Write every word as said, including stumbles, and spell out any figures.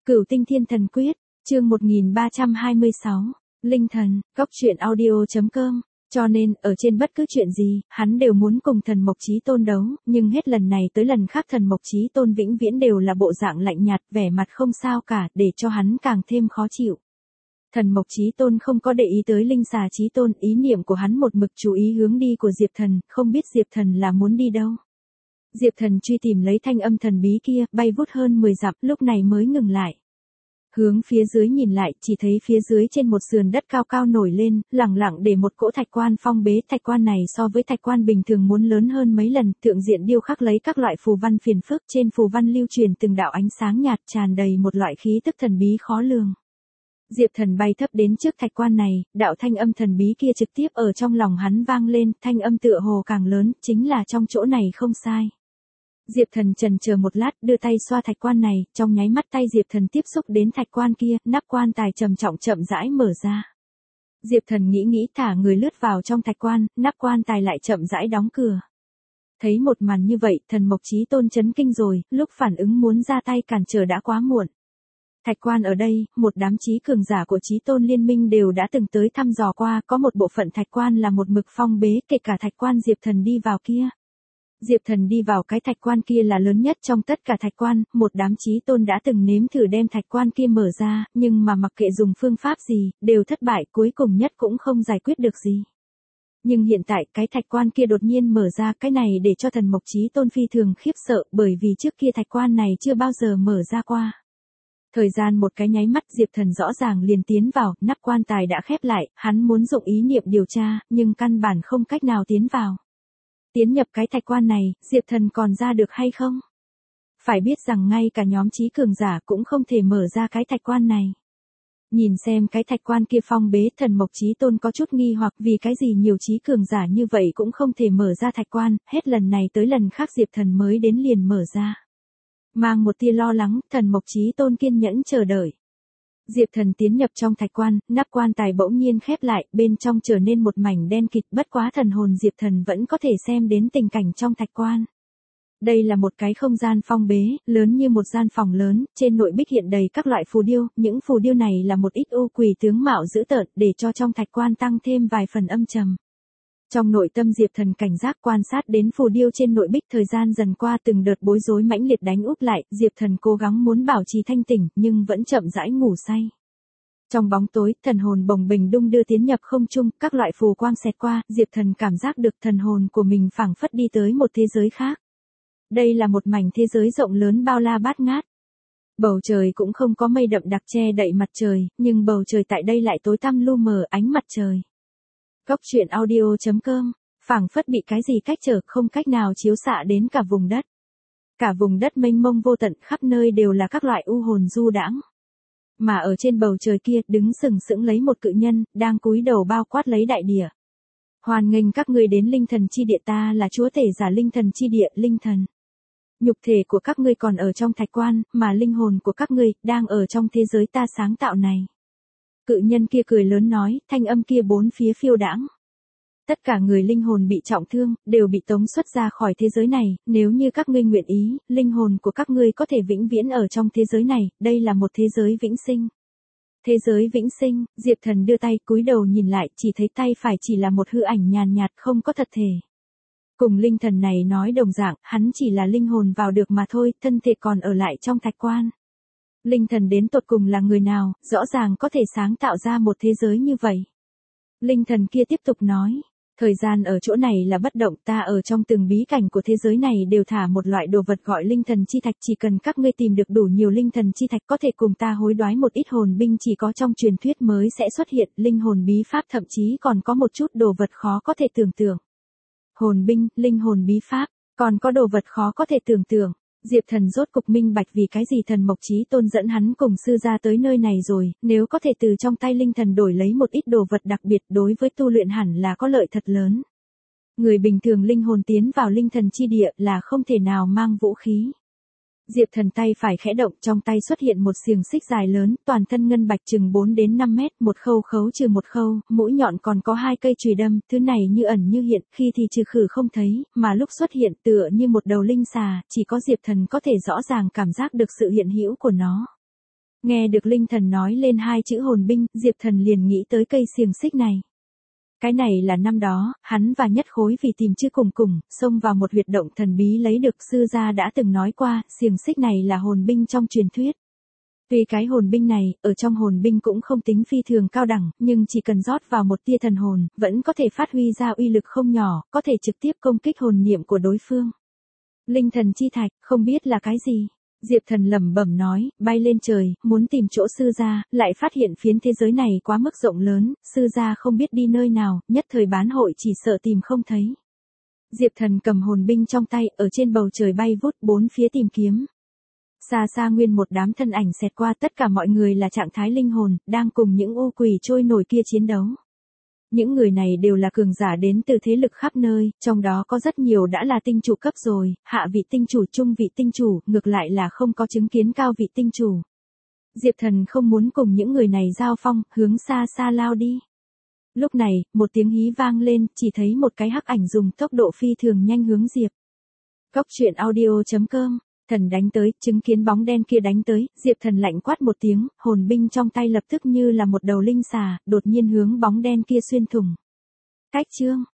Cửu Tinh Thiên Thần Quyết, chương một nghìn ba trăm hai mươi sáu, Linh Thần, góc truyện audio chấm com. Cho nên, ở trên bất cứ chuyện gì, hắn đều muốn cùng Thần Mộc Chí Tôn đấu, nhưng hết lần này tới lần khác Thần Mộc Chí Tôn vĩnh viễn đều là bộ dạng lạnh nhạt, vẻ mặt không sao cả, để cho hắn càng thêm khó chịu. Thần Mộc Chí Tôn không có để ý tới Linh Xà Chí Tôn, ý niệm của hắn một mực chú ý hướng đi của Diệp Thần, không biết Diệp Thần là muốn đi đâu. Diệp Thần truy tìm lấy thanh âm thần bí kia, bay vút hơn mười dặm, lúc này mới ngừng lại. Hướng phía dưới nhìn lại, chỉ thấy phía dưới trên một sườn đất cao cao nổi lên, lẳng lặng để một cỗ thạch quan phong bế. Thạch quan này so với thạch quan bình thường muốn lớn hơn mấy lần, thượng diện điêu khắc lấy các loại phù văn phiền phức, trên phù văn lưu truyền từng đạo ánh sáng nhạt, tràn đầy một loại khí tức thần bí khó lường. Diệp Thần bay thấp đến trước thạch quan này, đạo thanh âm thần bí kia trực tiếp ở trong lòng hắn vang lên, thanh âm tựa hồ càng lớn, chính là trong chỗ này không sai. Diệp Thần chần chờ một lát, đưa tay xoa thạch quan này, trong nháy mắt tay Diệp Thần tiếp xúc đến thạch quan kia, nắp quan tài trầm trọng chậm rãi mở ra. Diệp Thần nghĩ nghĩ thả người lướt vào trong thạch quan, nắp quan tài lại chậm rãi đóng cửa. Thấy một màn như vậy, Thần Mộc Chí Tôn chấn kinh rồi, lúc phản ứng muốn ra tay cản trở đã quá muộn. Thạch quan ở đây, một đám chí cường giả của Chí Tôn liên minh đều đã từng tới thăm dò qua, có một bộ phận thạch quan là một mực phong bế, kể cả thạch quan Diệp Thần đi vào kia. Diệp Thần đi vào cái thạch quan kia là lớn nhất trong tất cả thạch quan, một đám Chí Tôn đã từng nếm thử đem thạch quan kia mở ra, nhưng mà mặc kệ dùng phương pháp gì, đều thất bại, cuối cùng nhất cũng không giải quyết được gì. Nhưng hiện tại cái thạch quan kia đột nhiên mở ra, cái này để cho Thần Mộc Chí Tôn phi thường khiếp sợ, bởi vì trước kia thạch quan này chưa bao giờ mở ra qua. Thời gian một cái nháy mắt Diệp Thần rõ ràng liền tiến vào, nắp quan tài đã khép lại, hắn muốn dụng ý niệm điều tra, nhưng căn bản không cách nào tiến vào. Tiến nhập cái thạch quan này, Diệp Thần còn ra được hay không? Phải biết rằng ngay cả nhóm chí cường giả cũng không thể mở ra cái thạch quan này. Nhìn xem cái thạch quan kia phong bế, Thần Mộc Chí Tôn có chút nghi hoặc vì cái gì nhiều chí cường giả như vậy cũng không thể mở ra thạch quan, hết lần này tới lần khác Diệp Thần mới đến liền mở ra. Mang một tia lo lắng, Thần Mộc Chí Tôn kiên nhẫn chờ đợi. Diệp Thần tiến nhập trong thạch quan, nắp quan tài bỗng nhiên khép lại, bên trong trở nên một mảnh đen kịt, bất quá thần hồn Diệp Thần vẫn có thể xem đến tình cảnh trong thạch quan. Đây là một cái không gian phong bế, lớn như một gian phòng lớn, trên nội bích hiện đầy các loại phù điêu, những phù điêu này là một ít u quỷ tướng mạo dữ tợn, để cho trong thạch quan tăng thêm vài phần âm trầm. Trong nội tâm Diệp Thần cảnh giác quan sát đến phù điêu trên nội bích, thời gian dần qua từng đợt bối rối mãnh liệt đánh úp lại, Diệp Thần cố gắng muốn bảo trì thanh tỉnh, nhưng vẫn chậm rãi ngủ say. Trong bóng tối, thần hồn bồng bềnh đung đưa tiến nhập không trung, các loại phù quang xẹt qua, Diệp Thần cảm giác được thần hồn của mình phảng phất đi tới một thế giới khác. Đây là một mảnh thế giới rộng lớn bao la bát ngát. Bầu trời cũng không có mây đậm đặc che đậy mặt trời, nhưng bầu trời tại đây lại tối tăm lu mờ ánh mặt trời. Góc truyện audio chấm com, phảng phất bị cái gì cách trở, không cách nào chiếu xạ đến cả vùng đất. Cả vùng đất mênh mông vô tận, khắp nơi đều là các loại u hồn du đãng. Mà ở trên bầu trời kia, đứng sừng sững lấy một cự nhân, đang cúi đầu bao quát lấy đại địa. Hoan nghênh các ngươi đến Linh Thần chi địa, ta là chúa tể giả Linh Thần chi địa, Linh Thần. Nhục thể của các ngươi còn ở trong thạch quan, mà linh hồn của các ngươi đang ở trong thế giới ta sáng tạo này. Cự nhân kia cười lớn nói, thanh âm kia bốn phía phiêu đãng. Tất cả người linh hồn bị trọng thương, đều bị tống xuất ra khỏi thế giới này, nếu như các ngươi nguyện ý, linh hồn của các ngươi có thể vĩnh viễn ở trong thế giới này, đây là một thế giới vĩnh sinh. Thế giới vĩnh sinh, Diệp Thần đưa tay cúi đầu nhìn lại, chỉ thấy tay phải chỉ là một hư ảnh nhàn nhạt không có thật thể. Cùng linh thần này nói đồng dạng, hắn chỉ là linh hồn vào được mà thôi, thân thể còn ở lại trong thạch quan. Linh thần đến tột cùng là người nào, rõ ràng có thể sáng tạo ra một thế giới như vậy. Linh thần kia tiếp tục nói, thời gian ở chỗ này là bất động, ta ở trong từng bí cảnh của thế giới này đều thả một loại đồ vật gọi linh thần chi thạch, chỉ cần các ngươi tìm được đủ nhiều linh thần chi thạch có thể cùng ta hối đoái một ít hồn binh chỉ có trong truyền thuyết mới sẽ xuất hiện, linh hồn bí pháp thậm chí còn có một chút đồ vật khó có thể tưởng tượng. Hồn binh, linh hồn bí pháp, còn có đồ vật khó có thể tưởng tượng. Diệp Thần rốt cục minh bạch vì cái gì Thần Mộc Chí Tôn dẫn hắn cùng sư gia tới nơi này rồi, nếu có thể từ trong tay linh thần đổi lấy một ít đồ vật đặc biệt đối với tu luyện hẳn là có lợi thật lớn. Người bình thường linh hồn tiến vào linh thần chi địa là không thể nào mang vũ khí. Diệp Thần tay phải khẽ động, trong tay xuất hiện một xiềng xích dài lớn, toàn thân ngân bạch chừng bốn đến năm mét, một khâu khấu trừ một khâu, mũi nhọn còn có hai cây chùy đâm, thứ này như ẩn như hiện, khi thì trừ khử không thấy, mà lúc xuất hiện tựa như một đầu linh xà, chỉ có Diệp Thần có thể rõ ràng cảm giác được sự hiện hữu của nó. Nghe được Linh Thần nói lên hai chữ hồn binh, Diệp Thần liền nghĩ tới cây xiềng xích này. Cái này là năm đó, hắn và Nhất Khối vì tìm chư cùng cùng, xông vào một huyệt động thần bí lấy được sư gia đã từng nói qua, xiềng xích này là hồn binh trong truyền thuyết. Tuy cái hồn binh này, ở trong hồn binh cũng không tính phi thường cao đẳng, nhưng chỉ cần rót vào một tia thần hồn, vẫn có thể phát huy ra uy lực không nhỏ, có thể trực tiếp công kích hồn niệm của đối phương. Linh thần chi thạch, không biết là cái gì. Diệp Thần lẩm bẩm nói, bay lên trời, muốn tìm chỗ sư gia, lại phát hiện phiến thế giới này quá mức rộng lớn, sư gia không biết đi nơi nào, nhất thời bán hội chỉ sợ tìm không thấy. Diệp Thần cầm hồn binh trong tay, ở trên bầu trời bay vút bốn phía tìm kiếm. Xa xa nguyên một đám thân ảnh xẹt qua, tất cả mọi người là trạng thái linh hồn, đang cùng những u quỷ trôi nổi kia chiến đấu. Những người này đều là cường giả đến từ thế lực khắp nơi, trong đó có rất nhiều đã là tinh chủ cấp rồi, hạ vị tinh chủ, trung vị tinh chủ, ngược lại là không có chứng kiến cao vị tinh chủ. Diệp Thần không muốn cùng những người này giao phong, hướng xa xa lao đi. Lúc này, một tiếng hí vang lên, chỉ thấy một cái hắc ảnh dùng tốc độ phi thường nhanh hướng Diệp. Cốc truyện audio chấm com. Thần đánh tới, chứng kiến bóng đen kia đánh tới, Diệp Thần lạnh quát một tiếng, hồn binh trong tay lập tức như là một đầu linh xà, đột nhiên hướng bóng đen kia xuyên thủng. Cách chương,